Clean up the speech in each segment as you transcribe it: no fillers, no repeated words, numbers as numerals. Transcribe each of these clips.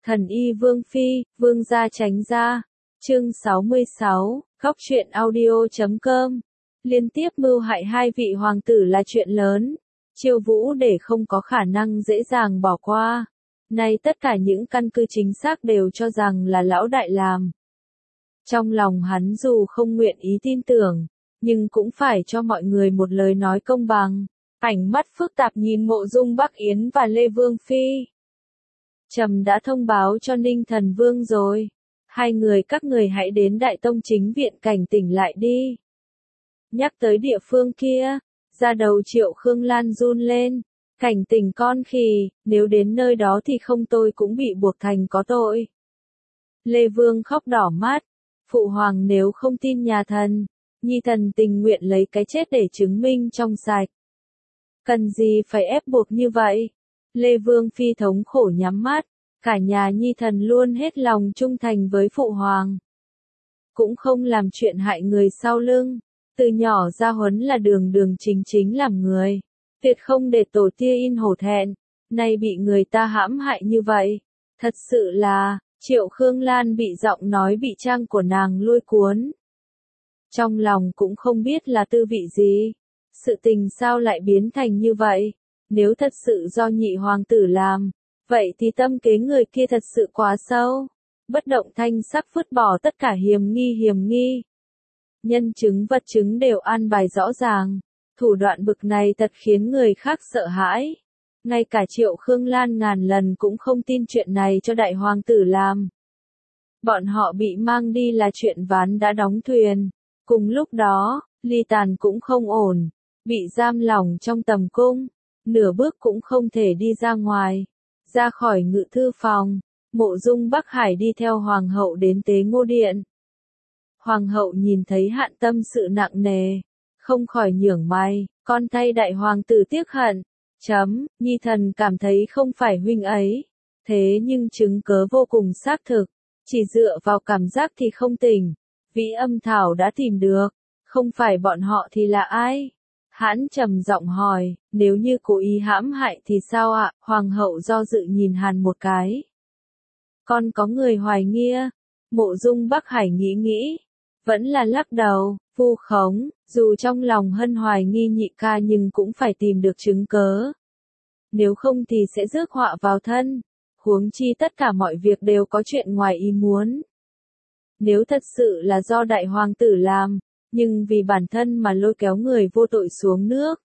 Thần y Vương Phi, Vương gia tránh ra. Chương 66, Góc truyện audio.com. Liên tiếp mưu hại hai vị hoàng tử là chuyện lớn. Chiêu Vũ để không có khả năng dễ dàng bỏ qua. Nay tất cả những căn cứ chính xác đều cho rằng là lão đại làm. Trong lòng hắn dù không nguyện ý tin tưởng, nhưng cũng phải cho mọi người một lời nói công bằng. Ánh mắt phức tạp nhìn Mộ Dung Bắc Yến và Lê Vương Phi. Trầm đã thông báo cho Ninh Thần Vương rồi. Hai người các người hãy đến Đại Tông Chính Viện Cảnh Tỉnh lại đi. Nhắc tới địa phương kia, da đầu Triệu Khương Lan run lên. Cảnh Tỉnh con khỉ, nếu đến nơi đó thì không tôi cũng bị buộc thành có tội. Lê Vương khóc đỏ mắt. Phụ hoàng nếu không tin nhà thần, nhi thần tình nguyện lấy cái chết để chứng minh trong sạch. Cần gì phải ép buộc như vậy? Lê Vương Phi thống khổ nhắm mắt, cả nhà nhi thần luôn hết lòng trung thành với phụ hoàng. Cũng không làm chuyện hại người sau lưng, từ nhỏ ra huấn là đường đường chính chính làm người, tuyệt không để tổ tia in hổ thẹn, nay bị người ta hãm hại như vậy. Thật sự là, Triệu Khương Lan bị giọng nói bị trang của nàng lôi cuốn. Trong lòng cũng không biết là tư vị gì, sự tình sao lại biến thành như vậy. Nếu thật sự do nhị hoàng tử làm, vậy thì tâm kế người kia thật sự quá sâu. Bất động thanh sắc vứt bỏ tất cả hiềm nghi. Nhân chứng vật chứng đều an bài rõ ràng. Thủ đoạn bực này thật khiến người khác sợ hãi. Ngay cả Triệu Khương Lan ngàn lần cũng không tin chuyện này cho đại hoàng tử làm. Bọn họ bị mang đi là chuyện ván đã đóng thuyền. Cùng lúc đó, Ly Tàn cũng không ổn. Bị giam lỏng trong tầm cung. Nửa bước cũng không thể đi ra ngoài. Ra khỏi ngự thư phòng, Mộ Dung Bắc Hải đi theo hoàng hậu đến Tế Ngô Điện. Hoàng hậu nhìn thấy Hạn tâm sự nặng nề, không khỏi nhướng mày, con thay đại hoàng tử tiếc hận. Nhi thần cảm thấy không phải huynh ấy. Thế nhưng chứng cớ vô cùng xác thực, chỉ dựa vào cảm giác thì không tỉnh. Vĩ Âm Thảo đã tìm được, không phải bọn họ thì là ai? Hãn trầm giọng hỏi, nếu như cố ý hãm hại thì sao ạ? Hoàng hậu do dự nhìn Hàn một cái. Con có người hoài nghi. Mộ Dung Bắc Hải nghĩ, vẫn là lắc đầu, vu khống, dù trong lòng hân hoài nghi nhị ca nhưng cũng phải tìm được chứng cớ. Nếu không thì sẽ rước họa vào thân, huống chi tất cả mọi việc đều có chuyện ngoài ý muốn. Nếu thật sự là do đại hoàng tử làm, nhưng vì bản thân mà lôi kéo người vô tội xuống nước.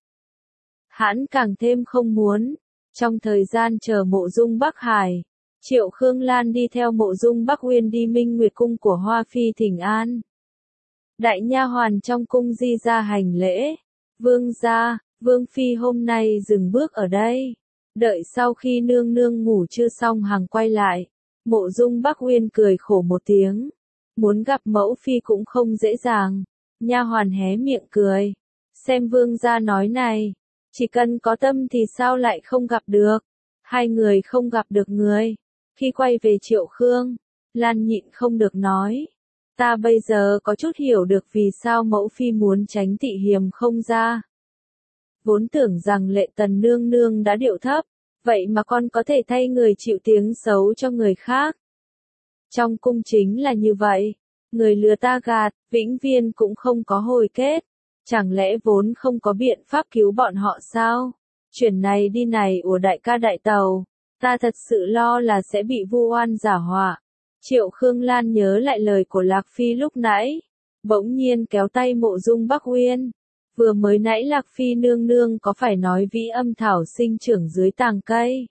Hãn càng thêm không muốn. Trong thời gian chờ Mộ Dung Bắc Hải, Triệu Khương Lan đi theo Mộ Dung Bắc Uyên đi Minh Nguyệt cung của Hoa Phi thỉnh an. Đại nha hoàn trong cung di ra hành lễ. Vương gia, Vương Phi hôm nay dừng bước ở đây. Đợi sau khi nương nương ngủ chưa xong hàng quay lại. Mộ Dung Bắc Uyên cười khổ một tiếng. Muốn gặp mẫu phi cũng không dễ dàng. Nha hoàn hé miệng cười. Xem vương gia nói này. Chỉ cần có tâm thì sao lại không gặp được. Hai người không gặp được người. Khi quay về Triệu Khương, Lan nhịn không được nói. Ta bây giờ có chút hiểu được vì sao mẫu phi muốn tránh Thị Hiềm không ra. Vốn tưởng rằng Lệ Tần nương nương đã điệu thấp. Vậy mà con có thể thay người chịu tiếng xấu cho người khác. Trong cung chính là như vậy. Người lừa ta gạt, vĩnh viên cũng không có hồi kết. Chẳng lẽ vốn không có biện pháp cứu bọn họ sao? Chuyển này đi này của đại ca đại tàu. Ta thật sự lo là sẽ bị vu oan giả họa. Triệu Khương Lan nhớ lại lời của Lạc Phi lúc nãy. Bỗng nhiên kéo tay Mộ Dung Bắc Uyên. Vừa mới nãy Lạc Phi nương nương có phải nói Vĩ Âm Thảo sinh trưởng dưới tàng cây?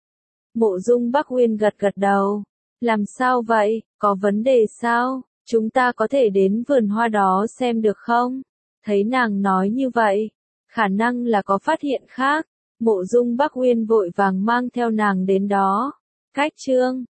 Mộ Dung Bắc Uyên gật đầu. Làm sao vậy, có vấn đề sao? Chúng ta có thể đến vườn hoa đó xem được không? Thấy nàng nói như vậy, khả năng là có phát hiện khác. Mộ Dung Bắc Uyên vội vàng mang theo nàng đến đó. Cách chương